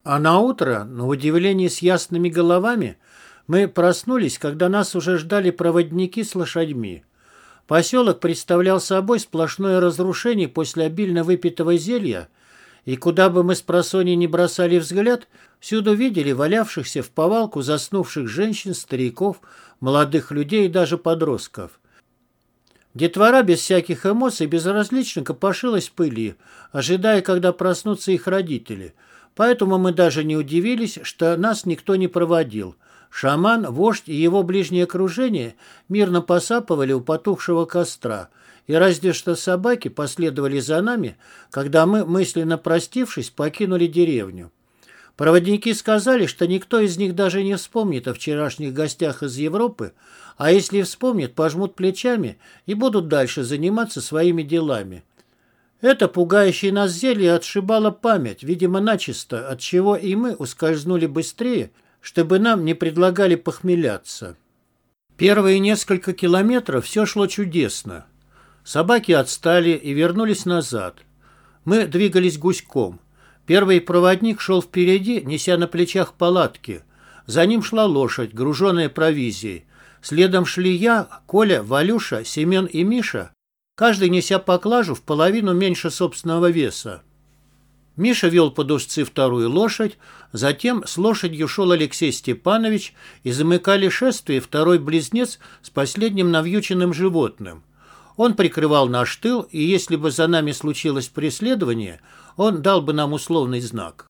А на утро, на удивление с ясными головами, мы проснулись, когда нас уже ждали проводники с лошадьми. Поселок представлял собой сплошное разрушение после обильно выпитого зелья, и куда бы мы с просонья не бросали взгляд, всюду видели валявшихся в повалку заснувших женщин, стариков, молодых людей и даже подростков. Детвора без всяких эмоций безразлично копошилась в пыли, ожидая, когда проснутся их родители. Поэтому мы даже не удивились, что нас никто не проводил. Шаман, вождь и его ближнее окружение мирно посапывали у потухшего костра, и разве что собаки последовали за нами, когда мы, мысленно простившись, покинули деревню. Проводники сказали, что никто из них даже не вспомнит о вчерашних гостях из Европы, а если вспомнит, пожмут плечами и будут дальше заниматься своими делами. Это пугающее нас зелье отшибало память, видимо, начисто, отчего и мы ускользнули быстрее, чтобы нам не предлагали похмеляться. Первые несколько километров все шло чудесно. Собаки отстали и вернулись назад. Мы двигались гуськом. Первый проводник шел впереди, неся на плечах палатки. За ним шла лошадь, груженная провизией. Следом шли я, Коля, Валюша, Семен и Миша, каждый неся поклажу в половину меньше собственного веса. Миша вел под узцы вторую лошадь, затем с лошадью шел Алексей Степанович и замыкали шествие второй близнец с последним навьюченным животным. Он прикрывал наш тыл, и если бы за нами случилось преследование, он дал бы нам условный знак.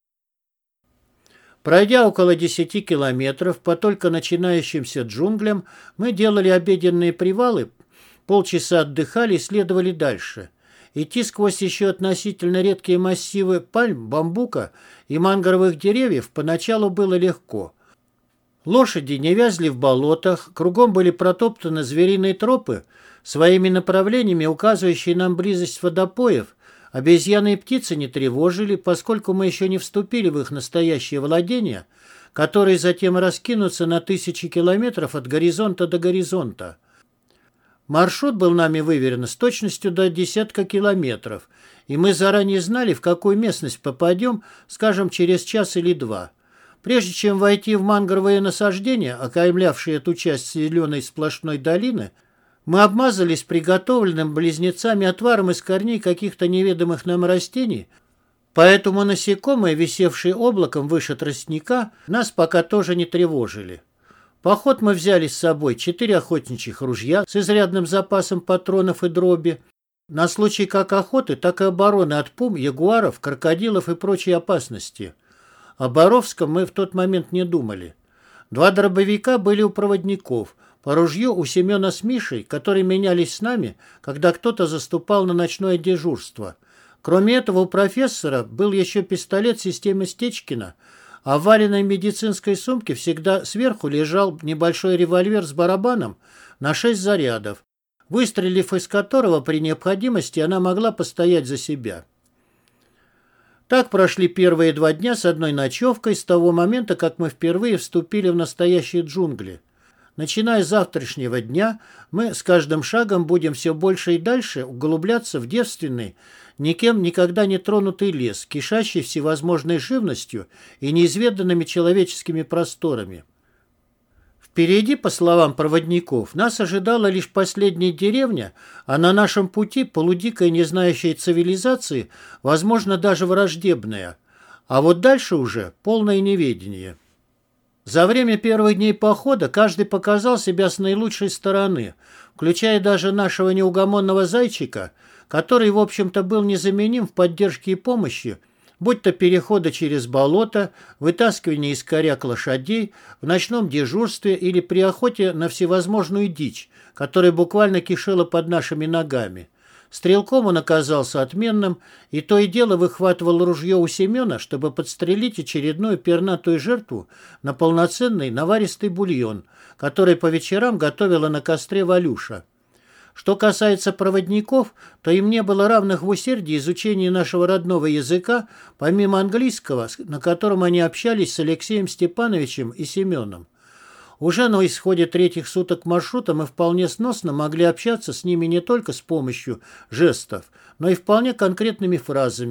Пройдя около 10 километров по только начинающимся джунглям, мы делали обеденные привалы, полчаса отдыхали и следовали дальше. Идти сквозь еще относительно редкие массивы пальм, бамбука и мангровых деревьев поначалу было легко. Лошади не вязли в болотах, кругом были протоптаны звериные тропы, своими направлениями указывающие нам близость водопоев. Обезьяны и птицы не тревожили, поскольку мы еще не вступили в их настоящее владение, которые затем раскинутся на тысячи километров от горизонта до горизонта. Маршрут был нами выверен с точностью до десятка километров, и мы заранее знали, в какую местность попадем, скажем, через час или два. Прежде чем войти в мангровые насаждения, окаймлявшие эту часть зеленой сплошной долины, мы обмазались приготовленным близнецами отваром из корней каких-то неведомых нам растений, поэтому насекомые, висевшие облаком выше тростника, нас пока тоже не тревожили. В поход мы взяли с собой 4 охотничьих ружья с изрядным запасом патронов и дроби, на случай как охоты, так и обороны от пум, ягуаров, крокодилов и прочей опасности. О Боровском мы в тот момент не думали. 2 дробовика были у проводников, по ружью у Семена с Мишей, которые менялись с нами, когда кто-то заступал на ночное дежурство. Кроме этого, у профессора был еще пистолет системы Стечкина, а в вареной медицинской сумке всегда сверху лежал небольшой револьвер с барабаном на 6 зарядов, выстрелив из которого при необходимости она могла постоять за себя. Так прошли первые 2 дня с одной ночевкой с того момента, как мы впервые вступили в настоящие джунгли. Начиная с завтрашнего дня, мы с каждым шагом будем все больше и дальше углубляться в девственный, никем никогда не тронутый лес, кишащий всевозможной живностью и неизведанными человеческими просторами. Впереди, по словам проводников, нас ожидала лишь последняя деревня, а на нашем пути полудикая, не знающая цивилизации, возможно, даже враждебная. А вот дальше уже полное неведение. За время первых дней похода каждый показал себя с наилучшей стороны, включая даже нашего неугомонного зайчика, который, в общем-то, был незаменим в поддержке и помощи, будь то переходы через болото, вытаскивание из коряк лошадей, в ночном дежурстве или при охоте на всевозможную дичь, которая буквально кишела под нашими ногами. Стрелком он оказался отменным, и то и дело выхватывал ружье у Семена, чтобы подстрелить очередную пернатую жертву на полноценный наваристый бульон, который по вечерам готовила на костре Валюша. Что касается проводников, то им не было равных в усердии изучения нашего родного языка, помимо английского, на котором они общались с Алексеем Степановичем и Семеном. Уже на исходе 3-х суток маршрута мы вполне сносно могли общаться с ними не только с помощью жестов, но и вполне конкретными фразами,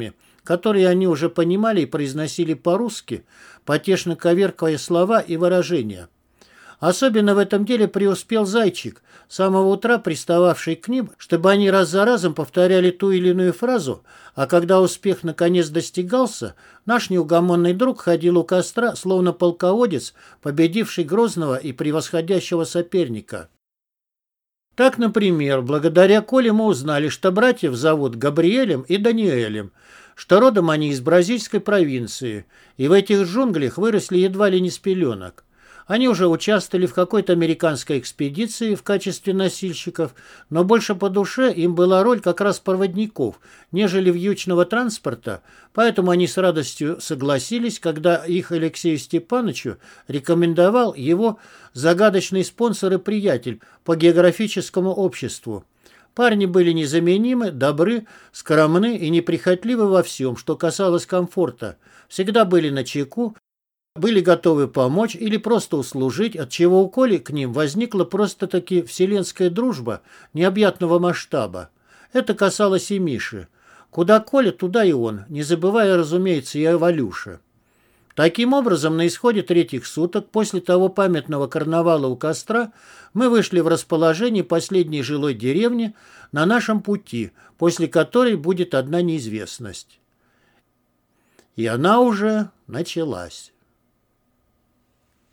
которые они уже понимали и произносили по-русски, потешно коверкая слова и выражения. Особенно в этом деле преуспел Зайчик, с самого утра пристававший к ним, чтобы они раз за разом повторяли ту или иную фразу, а когда успех наконец достигался, наш неугомонный друг ходил у костра, словно полководец, победивший грозного и превосходящего соперника. Так, например, благодаря Коле мы узнали, что братьев зовут Габриэлем и Даниэлем, что родом они из бразильской провинции, и в этих джунглях выросли едва ли не с пеленок. Они уже участвовали в какой-то американской экспедиции в качестве носильщиков, но больше по душе им была роль как раз проводников, нежели вьючного транспорта, поэтому они с радостью согласились, когда их Алексею Степановичу рекомендовал его загадочный спонсор и приятель по географическому обществу. Парни были незаменимы, добры, скромны и неприхотливы во всем, что касалось комфорта, всегда были начеку, были готовы помочь или просто услужить, отчего у Коли к ним возникла просто-таки вселенская дружба необъятного масштаба. Это касалось и Миши. Куда Коля, туда и он, не забывая, разумеется, и о Валюше. Таким образом, на исходе 3 суток после того памятного карнавала у костра мы вышли в расположение последней жилой деревни на нашем пути, после которой будет одна неизвестность. И она уже началась.